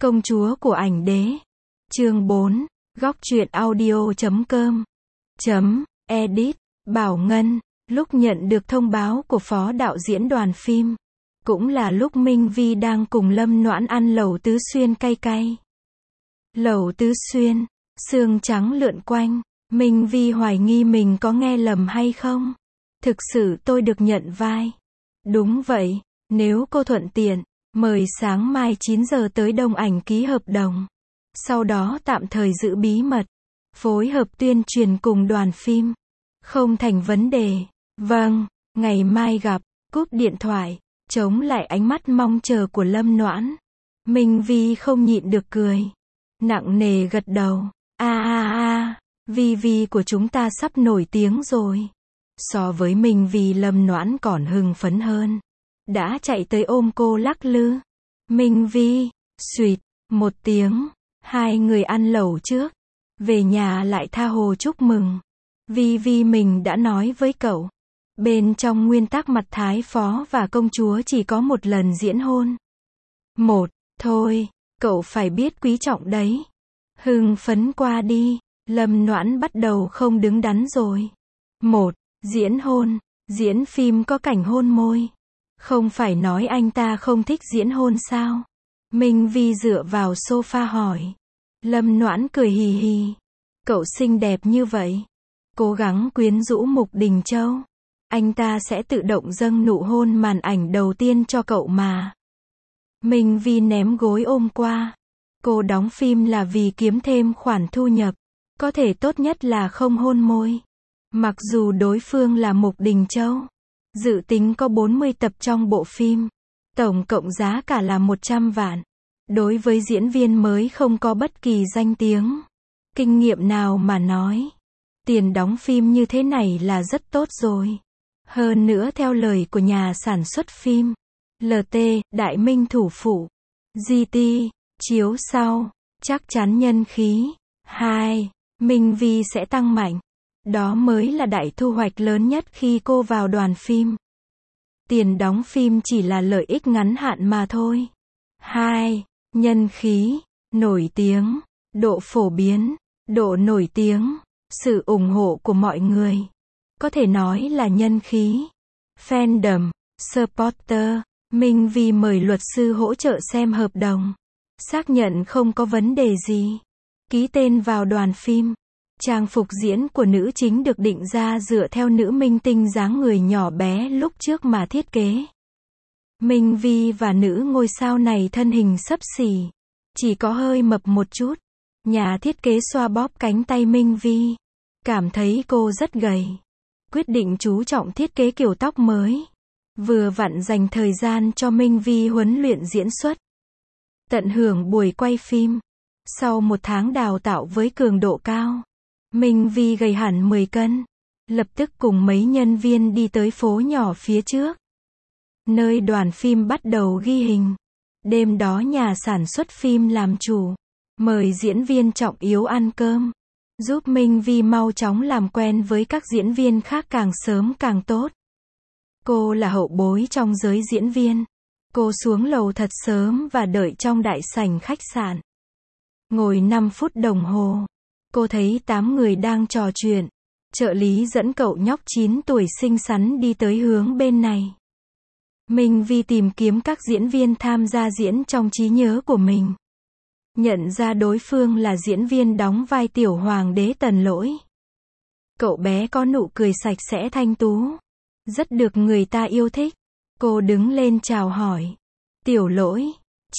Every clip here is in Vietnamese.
Công chúa của ảnh đế. Chương 4. Góc truyện audio.com. Edit. Bảo Ngân. Lúc nhận được thông báo của phó đạo diễn đoàn phim, cũng là lúc Minh Vi đang cùng Lâm Noãn ăn lẩu tứ xuyên cay cay. Lẩu tứ xuyên, xương trắng lượn quanh, Minh Vi hoài nghi mình có nghe lầm hay không. Thực sự tôi được nhận vai. Đúng vậy, nếu cô thuận tiện, mời sáng mai 9 giờ tới Đông Ảnh ký hợp đồng. Sau đó tạm thời giữ bí mật, phối hợp tuyên truyền cùng đoàn phim. Không thành vấn đề. Vâng, ngày mai gặp. Cúp điện thoại, chống lại ánh mắt mong chờ của Lâm Noãn. Minh Vi không nhịn được cười. Nặng nề gật đầu. Vi Vi của chúng ta sắp nổi tiếng rồi. So với Minh Vi, Lâm Noãn còn hưng phấn hơn. Đã chạy tới ôm cô lắc lư. Minh Vi, suýt, một tiếng. Hai người ăn lẩu trước. Về nhà lại tha hồ chúc mừng. Vi Vi mình đã nói với cậu. Bên trong nguyên tắc mặt thái phó và công chúa chỉ có một lần diễn hôn. Thôi, cậu phải biết quý trọng đấy. Hưng phấn qua đi, Lâm Noãn bắt đầu không đứng đắn rồi. Diễn hôn, diễn phim có cảnh hôn môi. Không phải nói anh ta không thích diễn hôn sao? Minh Vi dựa vào sofa hỏi. Lâm Noãn cười hì hì. Cậu xinh đẹp như vậy, cố gắng quyến rũ Mục Đình Châu, anh ta sẽ tự động dâng nụ hôn màn ảnh đầu tiên cho cậu mà. Minh Vi ném gối ôm qua. Cô đóng phim là vì kiếm thêm khoản thu nhập, có thể tốt nhất là không hôn môi. Mặc dù đối phương là Mục Đình Châu, dự tính có 40 tập trong bộ phim, tổng cộng giá cả là 100 vạn. Đối với diễn viên mới không có bất kỳ danh tiếng, kinh nghiệm nào mà nói, tiền đóng phim như thế này là rất tốt rồi. Hơn nữa theo lời của nhà sản xuất phim, LT, Đại Minh thủ phụ, GT, chiếu sau, chắc chắn nhân khí. Minh Vi sẽ tăng mạnh. Đó mới là đại thu hoạch lớn nhất khi cô vào đoàn phim. Tiền đóng phim chỉ là lợi ích ngắn hạn mà thôi. Nhân khí, nổi tiếng, độ phổ biến, độ nổi tiếng, sự ủng hộ của mọi người. Có thể nói là nhân khí. Fandom, supporter. Minh Vi mời luật sư hỗ trợ xem hợp đồng. Xác nhận không có vấn đề gì. Ký tên vào đoàn phim. Trang phục diễn của nữ chính được định ra dựa theo nữ minh tinh dáng người nhỏ bé lúc trước mà thiết kế. Minh Vi và nữ ngôi sao này thân hình xấp xỉ, chỉ có hơi mập một chút. Nhà thiết kế xoa bóp cánh tay Minh Vi, cảm thấy cô rất gầy. Quyết định chú trọng thiết kế kiểu tóc mới. Vừa vặn dành thời gian cho Minh Vi huấn luyện diễn xuất. Tận hưởng buổi quay phim. Sau 1 tháng đào tạo với cường độ cao, Minh Vi gầy hẳn 10 cân. Lập tức cùng mấy nhân viên đi tới phố nhỏ phía trước, nơi đoàn phim bắt đầu ghi hình. Đêm đó nhà sản xuất phim làm chủ, mời diễn viên trọng yếu ăn cơm, giúp Minh Vi mau chóng làm quen với các diễn viên khác càng sớm càng tốt. Cô là hậu bối trong giới diễn viên. Cô xuống lầu thật sớm và đợi trong đại sảnh khách sạn. Ngồi 5 phút đồng hồ, cô thấy 8 người đang trò chuyện. Trợ lý dẫn cậu nhóc 9 tuổi xinh xắn đi tới hướng bên này. Minh Vi tìm kiếm các diễn viên tham gia diễn trong trí nhớ của mình. Nhận ra đối phương là diễn viên đóng vai tiểu hoàng đế Tần Lỗi. Cậu bé có nụ cười sạch sẽ thanh tú, rất được người ta yêu thích. Cô đứng lên chào hỏi. Tiểu Lỗi,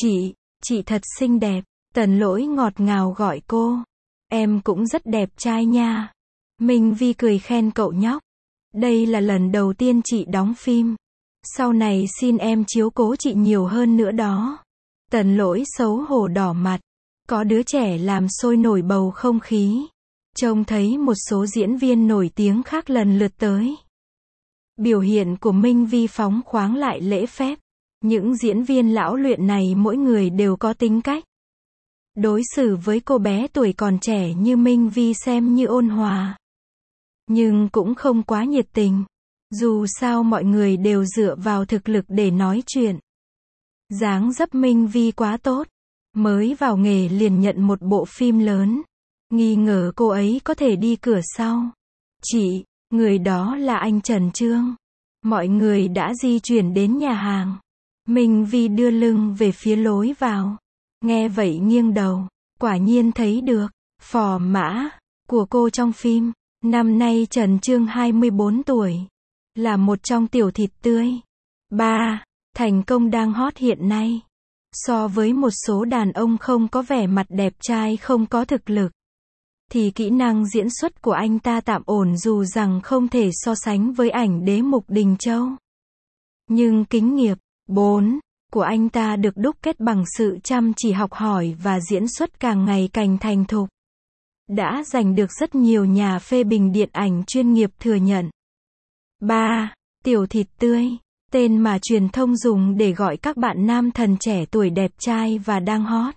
chị thật xinh đẹp. Tần Lỗi ngọt ngào gọi cô. Em cũng rất đẹp trai nha. Minh Vi cười khen cậu nhóc. Đây là lần đầu tiên chị đóng phim. Sau này xin em chiếu cố chị nhiều hơn nữa đó. Tần Lỗi xấu hổ đỏ mặt. Có đứa trẻ làm sôi nổi bầu không khí. Trông thấy một số diễn viên nổi tiếng khác lần lượt tới. Biểu hiện của Minh Vi phóng khoáng lại lễ phép. Những diễn viên lão luyện này mỗi người đều có tính cách. Đối xử với cô bé tuổi còn trẻ như Minh Vi xem như ôn hòa, nhưng cũng không quá nhiệt tình. Dù sao mọi người đều dựa vào thực lực để nói chuyện. Dáng dấp Minh Vi quá tốt. Mới vào nghề liền nhận một bộ phim lớn. Nghi ngờ cô ấy có thể đi cửa sau. Chị, người đó là anh Trần Chương. Mọi người đã di chuyển đến nhà hàng. Minh Vi đưa lưng về phía lối vào. Nghe vậy nghiêng đầu. Quả nhiên thấy được phò mã của cô trong phim. Năm nay Trần Chương 24 tuổi. Là một trong tiểu thịt tươi. 3. Thành công đang hot hiện nay. So với một số đàn ông không có vẻ mặt đẹp trai không có thực lực, thì kỹ năng diễn xuất của anh ta tạm ổn dù rằng không thể so sánh với ảnh đế Mục Đình Châu. Nhưng kinh nghiệm 4 của anh ta được đúc kết bằng sự chăm chỉ học hỏi và diễn xuất càng ngày càng thành thục. Đã giành được rất nhiều nhà phê bình điện ảnh chuyên nghiệp thừa nhận. 3. Tiểu thịt tươi. Tên mà truyền thông dùng để gọi các bạn nam thần trẻ tuổi đẹp trai và đang hot.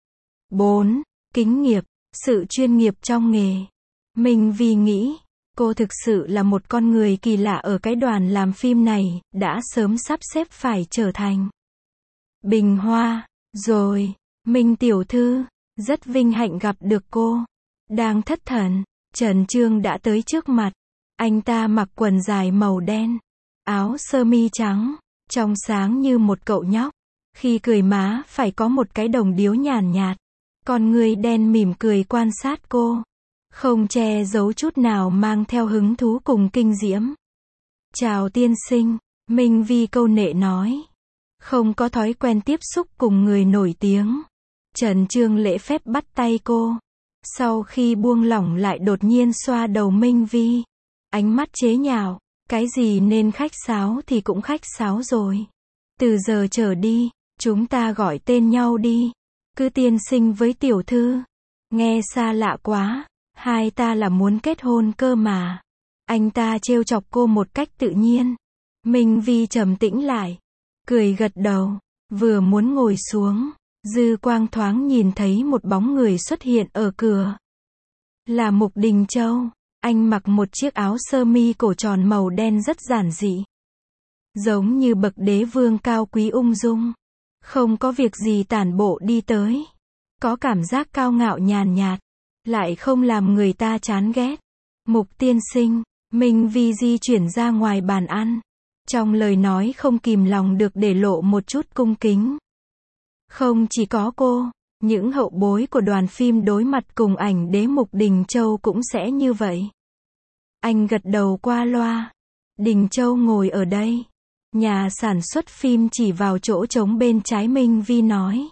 4. Kính nghiệp. Sự chuyên nghiệp trong nghề. Minh Vi nghĩ, cô thực sự là một con người kỳ lạ ở cái đoàn làm phim này, đã sớm sắp xếp phải trở thành bình hoa. Rồi, Minh tiểu thư, rất vinh hạnh gặp được cô. Đang thất thần, Trần Chương đã tới trước mặt. Anh ta mặc quần dài màu đen, áo sơ mi trắng, trong sáng như một cậu nhóc. Khi cười má phải có một cái đồng điếu nhàn nhạt. Con người đen mỉm cười quan sát cô. Không che giấu chút nào mang theo hứng thú cùng kinh diễm. Chào tiên sinh, Minh Vi câu nệ nói. Không có thói quen tiếp xúc cùng người nổi tiếng. Trần Chương lễ phép bắt tay cô. Sau khi buông lỏng lại đột nhiên xoa đầu Minh Vi. Ánh mắt chế nhạo. Cái gì nên khách sáo thì cũng khách sáo rồi. Từ giờ trở đi, chúng ta gọi tên nhau đi. Cứ tiên sinh với tiểu thư. Nghe xa lạ quá. Hai ta là muốn kết hôn cơ mà. Anh ta trêu chọc cô một cách tự nhiên. Minh Vi trầm tĩnh lại. Cười gật đầu. Vừa muốn ngồi xuống. Dư quang thoáng nhìn thấy một bóng người xuất hiện ở cửa. Là Mục Đình Châu. Anh mặc một chiếc áo sơ mi cổ tròn màu đen rất giản dị. Giống như bậc đế vương cao quý ung dung. Không có việc gì tản bộ đi tới. Có cảm giác cao ngạo nhàn nhạt. Lại không làm người ta chán ghét. Mục tiên sinh, Minh Vi di chuyển ra ngoài bàn ăn. Trong lời nói không kìm lòng được để lộ một chút cung kính. Không chỉ có cô, những hậu bối của đoàn phim đối mặt cùng ảnh đế Mục Đình Châu cũng sẽ như vậy. Anh gật đầu qua loa. Đình Châu ngồi ở đây. Nhà sản xuất phim chỉ vào chỗ trống bên trái Minh Vi nói.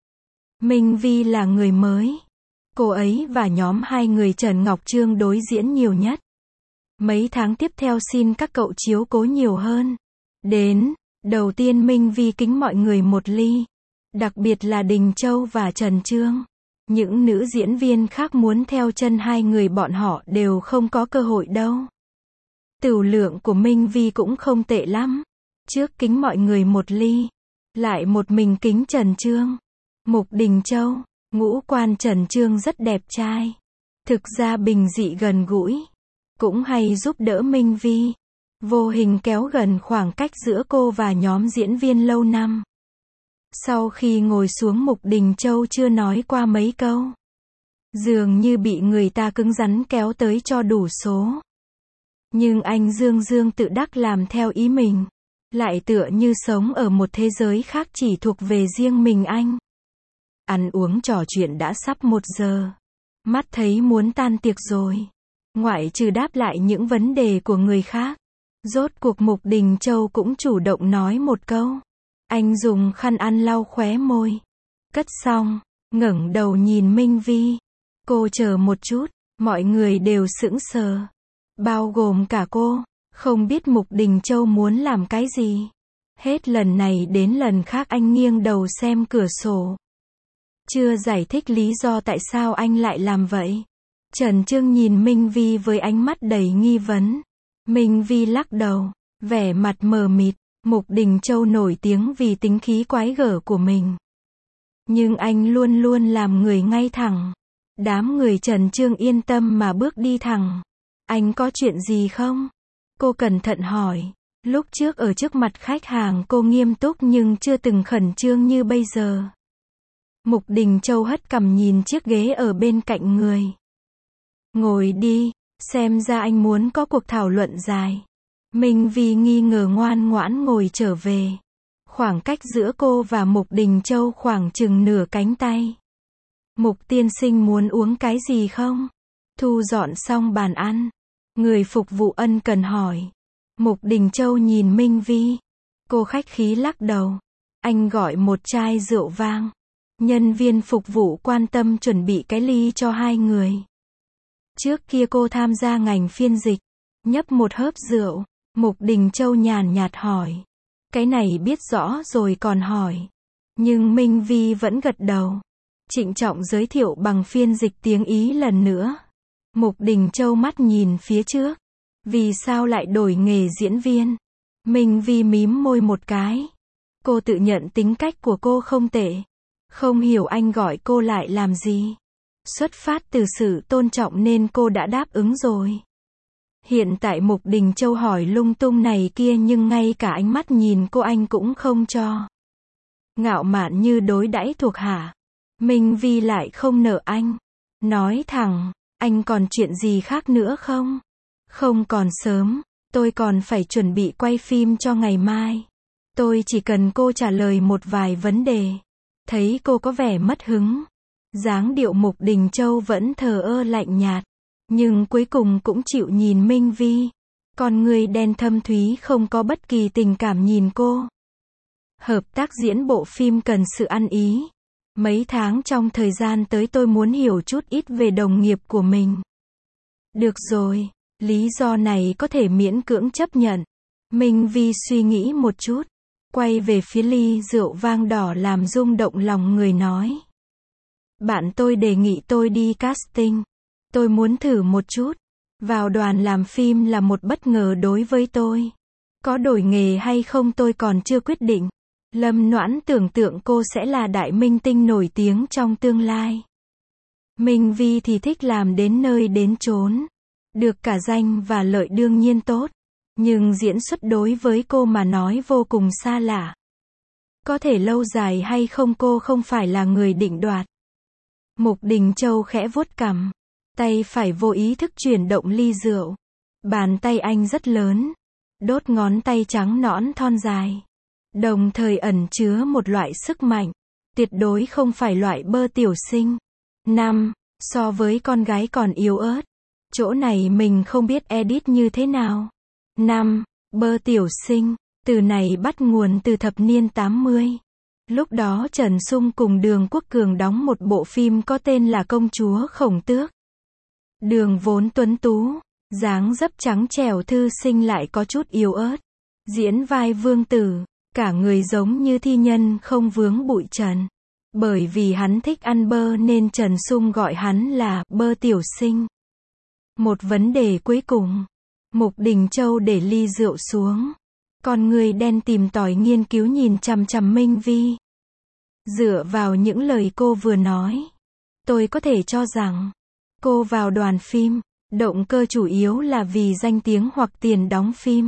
Minh Vi là người mới. Cô ấy và nhóm hai người Trần Ngọc Trương đối diễn nhiều nhất. Mấy tháng tiếp theo xin các cậu chiếu cố nhiều hơn. Đến, đầu tiên Minh Vi kính mọi người một ly. Đặc biệt là Đình Châu và Trần Chương. Những nữ diễn viên khác muốn theo chân hai người bọn họ đều không có cơ hội đâu. Tửu lượng của Minh Vi cũng không tệ lắm. Trước kính mọi người một ly. Lại một mình kính Trần Chương. Mục Đình Châu, ngũ quan Trần Chương rất đẹp trai. Thực ra bình dị gần gũi. Cũng hay giúp đỡ Minh Vi. Vô hình kéo gần khoảng cách giữa cô và nhóm diễn viên lâu năm. Sau khi ngồi xuống Mục Đình Châu chưa nói qua mấy câu. Dường như bị người ta cứng rắn kéo tới cho đủ số. Nhưng anh dương tự đắc làm theo ý mình. Lại tựa như sống ở một thế giới khác chỉ thuộc về riêng mình anh. Ăn uống trò chuyện đã sắp 1 giờ. Mắt thấy muốn tan tiệc rồi. Ngoại trừ đáp lại những vấn đề của người khác. Rốt cuộc Mục Đình Châu cũng chủ động nói một câu. Anh dùng khăn ăn lau khóe môi. Cất xong, ngẩng đầu nhìn Minh Vi. Cô chờ một chút, mọi người đều sững sờ. Bao gồm cả cô, không biết Mục Đình Châu muốn làm cái gì. Hết lần này đến lần khác anh nghiêng đầu xem cửa sổ. Chưa giải thích lý do tại sao anh lại làm vậy. Trần Chương nhìn Minh Vi với ánh mắt đầy nghi vấn. Minh Vi lắc đầu, vẻ mặt mờ mịt. Mục Đình Châu nổi tiếng vì tính khí quái gở của mình. Nhưng anh luôn luôn làm người ngay thẳng. Đám người Trần Chương yên tâm mà bước đi thẳng. Anh có chuyện gì không? Cô cẩn thận hỏi. Lúc trước ở trước mặt khách hàng cô nghiêm túc nhưng chưa từng khẩn trương như bây giờ. Mục Đình Châu hất cằm nhìn chiếc ghế ở bên cạnh người. Ngồi đi, xem ra anh muốn có cuộc thảo luận dài. Minh Vi nghi ngờ ngoan ngoãn ngồi trở về. Khoảng cách giữa cô và Mục Đình Châu khoảng chừng nửa cánh tay. Mục tiên sinh muốn uống cái gì không? Thu dọn xong bàn ăn. Người phục vụ ân cần hỏi. Mục Đình Châu nhìn Minh Vi. Cô khách khí lắc đầu. Anh gọi một chai rượu vang. Nhân viên phục vụ quan tâm chuẩn bị cái ly cho hai người. Trước kia cô tham gia ngành phiên dịch. Nhấp một hớp rượu. Mục Đình Châu nhàn nhạt hỏi. Cái này biết rõ rồi còn hỏi. Nhưng Minh Vi vẫn gật đầu. Trịnh trọng giới thiệu bằng phiên dịch tiếng Ý lần nữa. Mục Đình Châu mắt nhìn phía trước. Vì sao lại đổi nghề diễn viên? Minh Vi mím môi một cái. Cô tự nhận tính cách của cô không tệ. Không hiểu anh gọi cô lại làm gì. Xuất phát từ sự tôn trọng nên cô đã đáp ứng rồi. Hiện tại Mục Đình Châu hỏi lung tung này kia nhưng ngay cả ánh mắt nhìn cô anh cũng không cho. Ngạo mạn như đối đãi thuộc hạ. Minh Vi lại không nợ anh. Nói thẳng, anh còn chuyện gì khác nữa không? Không còn sớm, tôi còn phải chuẩn bị quay phim cho ngày mai. Tôi chỉ cần cô trả lời một vài vấn đề. Thấy cô có vẻ mất hứng. Dáng điệu Mục Đình Châu vẫn thờ ơ lạnh nhạt. Nhưng cuối cùng cũng chịu nhìn Minh Vi. Con người đen thâm thúy không có bất kỳ tình cảm nhìn cô. Hợp tác diễn bộ phim cần sự ăn ý. Mấy tháng trong thời gian tới tôi muốn hiểu chút ít về đồng nghiệp của mình. Được rồi, lý do này có thể miễn cưỡng chấp nhận. Minh Vi suy nghĩ một chút. Quay về phía ly rượu vang đỏ làm rung động lòng người nói. Bạn tôi đề nghị tôi đi casting. Tôi muốn thử một chút. Vào đoàn làm phim là một bất ngờ đối với tôi. Có đổi nghề hay không tôi còn chưa quyết định. Lâm Noãn tưởng tượng cô sẽ là đại minh tinh nổi tiếng trong tương lai. Minh Vi thì thích làm đến nơi đến chốn. Được cả danh và lợi đương nhiên tốt. Nhưng diễn xuất đối với cô mà nói vô cùng xa lạ. Có thể lâu dài hay không cô không phải là người định đoạt. Mục Đình Châu khẽ vuốt cằm. Tay phải vô ý thức chuyển động ly rượu. Bàn tay anh rất lớn. Đốt ngón tay trắng nõn thon dài. Đồng thời ẩn chứa một loại sức mạnh. Tuyệt đối không phải loại bơ tiểu sinh. 5. So với con gái còn yếu ớt. Chỗ này mình không biết edit như thế nào. 5. Bơ tiểu sinh. Từ này bắt nguồn từ thập niên 80. Lúc đó Trần Sung cùng Đường Quốc Cường đóng một bộ phim có tên là Công chúa Khổng Tước. Đường vốn tuấn tú, dáng dấp trắng trẻo thư sinh lại có chút yếu ớt. Diễn vai vương tử, cả người giống như thi nhân không vướng bụi trần. Bởi vì hắn thích ăn bơ nên Trần Sung gọi hắn là bơ tiểu sinh. Một vấn đề cuối cùng. Mục Đình Châu để ly rượu xuống. Con người đen tìm tòi nghiên cứu nhìn chằm chằm Minh Vi. Dựa vào những lời cô vừa nói, tôi có thể cho rằng cô vào đoàn phim, động cơ chủ yếu là vì danh tiếng hoặc tiền đóng phim.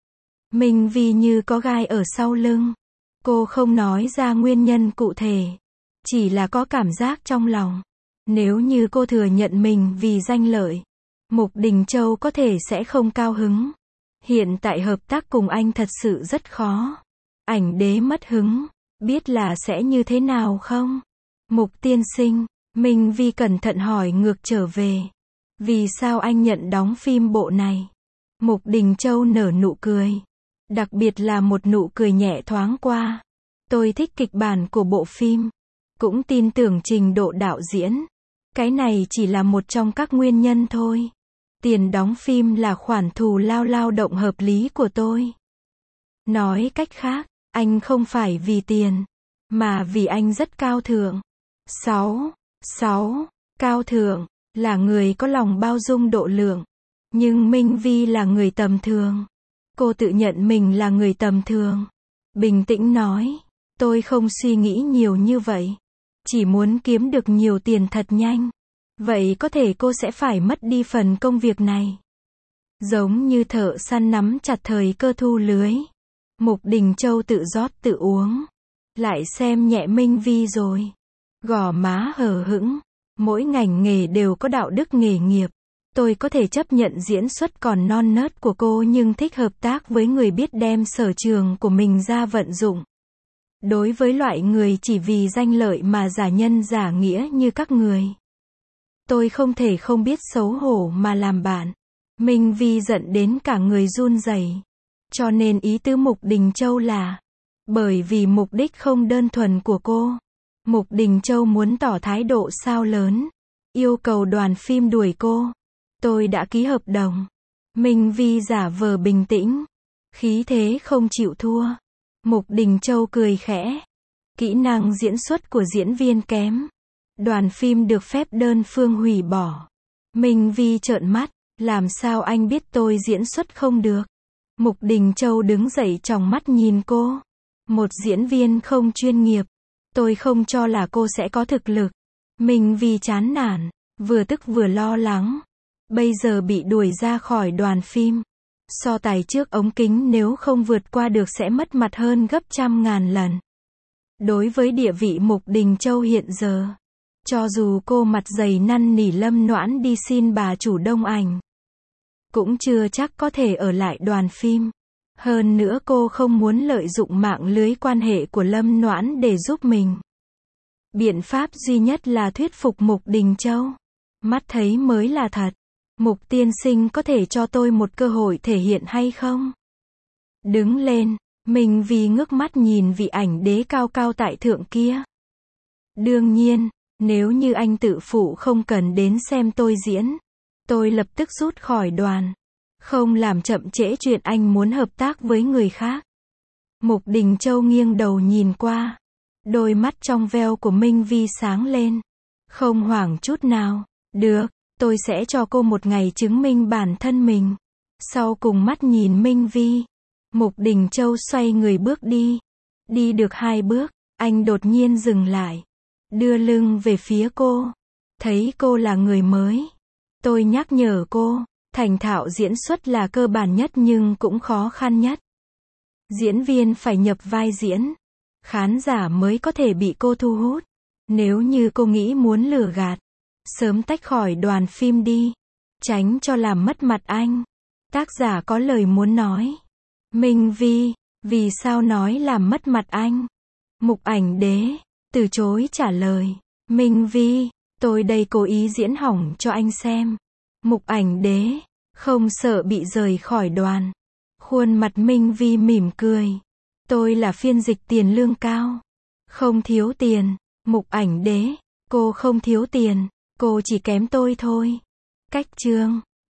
Minh Vi như có gai ở sau lưng. Cô không nói ra nguyên nhân cụ thể, chỉ là có cảm giác trong lòng. Nếu như cô thừa nhận mình vì danh lợi, Mục Đình Châu có thể sẽ không cao hứng. Hiện tại hợp tác cùng anh thật sự rất khó. Ảnh đế mất hứng, biết là sẽ như thế nào không? Mục tiên sinh, Minh Vi cẩn thận hỏi ngược trở về. Vì sao anh nhận đóng phim bộ này? Mục Đình Châu nở nụ cười. Đặc biệt là một nụ cười nhẹ thoáng qua. Tôi thích kịch bản của bộ phim. Cũng tin tưởng trình độ đạo diễn. Cái này chỉ là một trong các nguyên nhân thôi. Tiền đóng phim là khoản thù lao động hợp lý của tôi. Nói cách khác, anh không phải vì tiền, mà vì anh rất cao thượng. 6. Cao thượng, là người có lòng bao dung độ lượng. Nhưng Minh Vi là người tầm thường. Cô tự nhận mình là người tầm thường. Bình tĩnh nói, tôi không suy nghĩ nhiều như vậy. Chỉ muốn kiếm được nhiều tiền thật nhanh. Vậy có thể cô sẽ phải mất đi phần công việc này. Giống như thợ săn nắm chặt thời cơ thu lưới. Mục Đình Châu tự rót tự uống. Lại xem nhẹ Minh Vi rồi. Gò má hờ hững. Mỗi ngành nghề đều có đạo đức nghề nghiệp. Tôi có thể chấp nhận diễn xuất còn non nớt của cô nhưng thích hợp tác với người biết đem sở trường của mình ra vận dụng. Đối với loại người chỉ vì danh lợi mà giả nhân giả nghĩa như các người, tôi không thể không biết xấu hổ mà làm bạn. Minh Vi giận đến cả người run rẩy. Cho nên ý tứ Mục Đình Châu là, bởi vì mục đích không đơn thuần của cô, Mục Đình Châu muốn tỏ thái độ sao lớn, yêu cầu đoàn phim đuổi cô. Tôi đã ký hợp đồng. Minh Vi giả vờ bình tĩnh, khí thế không chịu thua. Mục Đình Châu cười khẽ. Kỹ năng diễn xuất của diễn viên kém. Đoàn phim được phép đơn phương hủy bỏ. Minh Vi trợn mắt, làm sao anh biết tôi diễn xuất không được? Mục Đình Châu đứng dậy tròng mắt nhìn cô. Một diễn viên không chuyên nghiệp, tôi không cho là cô sẽ có thực lực. Minh Vi chán nản, vừa tức vừa lo lắng. Bây giờ bị đuổi ra khỏi đoàn phim. So tài trước ống kính nếu không vượt qua được sẽ mất mặt hơn gấp trăm ngàn lần. Đối với địa vị Mục Đình Châu hiện giờ, cho dù cô mặt dày năn nỉ Lâm Noãn đi xin bà chủ Đông Ảnh, cũng chưa chắc có thể ở lại đoàn phim. Hơn nữa cô không muốn lợi dụng mạng lưới quan hệ của Lâm Noãn để giúp mình. Biện pháp duy nhất là thuyết phục Mục Đình Châu. Mắt thấy mới là thật. Mục tiên sinh có thể cho tôi một cơ hội thể hiện hay không? Đứng lên, Minh Vi ngước mắt nhìn vị ảnh đế cao cao tại thượng kia. Đương nhiên, nếu như anh tự phụ không cần đến xem tôi diễn, tôi lập tức rút khỏi đoàn. Không làm chậm trễ chuyện anh muốn hợp tác với người khác. Mục Đình Châu nghiêng đầu nhìn qua. Đôi mắt trong veo của Minh Vi sáng lên. Không hoảng chút nào. Được, tôi sẽ cho cô một ngày chứng minh bản thân mình. Sau cùng mắt nhìn Minh Vi, Mục Đình Châu xoay người bước đi. Đi được 2 bước, anh đột nhiên dừng lại. Đưa lưng về phía cô. Thấy cô là người mới. Tôi nhắc nhở cô, thành thạo diễn xuất là cơ bản nhất nhưng cũng khó khăn nhất. Diễn viên phải nhập vai diễn. Khán giả mới có thể bị cô thu hút. Nếu như cô nghĩ muốn lừa gạt, sớm tách khỏi đoàn phim đi. Tránh cho làm mất mặt anh. Tác giả có lời muốn nói. Minh Vi, vì sao nói làm mất mặt anh? Mục ảnh đế, từ chối trả lời. Minh Vi, tôi đây cố ý diễn hỏng cho anh xem. Mục ảnh đế, không sợ bị rời khỏi đoàn. Khuôn mặt Minh Vi mỉm cười. Tôi là phiên dịch tiền lương cao. Không thiếu tiền. Mục ảnh đế, cô không thiếu tiền. Cô chỉ kém tôi thôi. Cách chương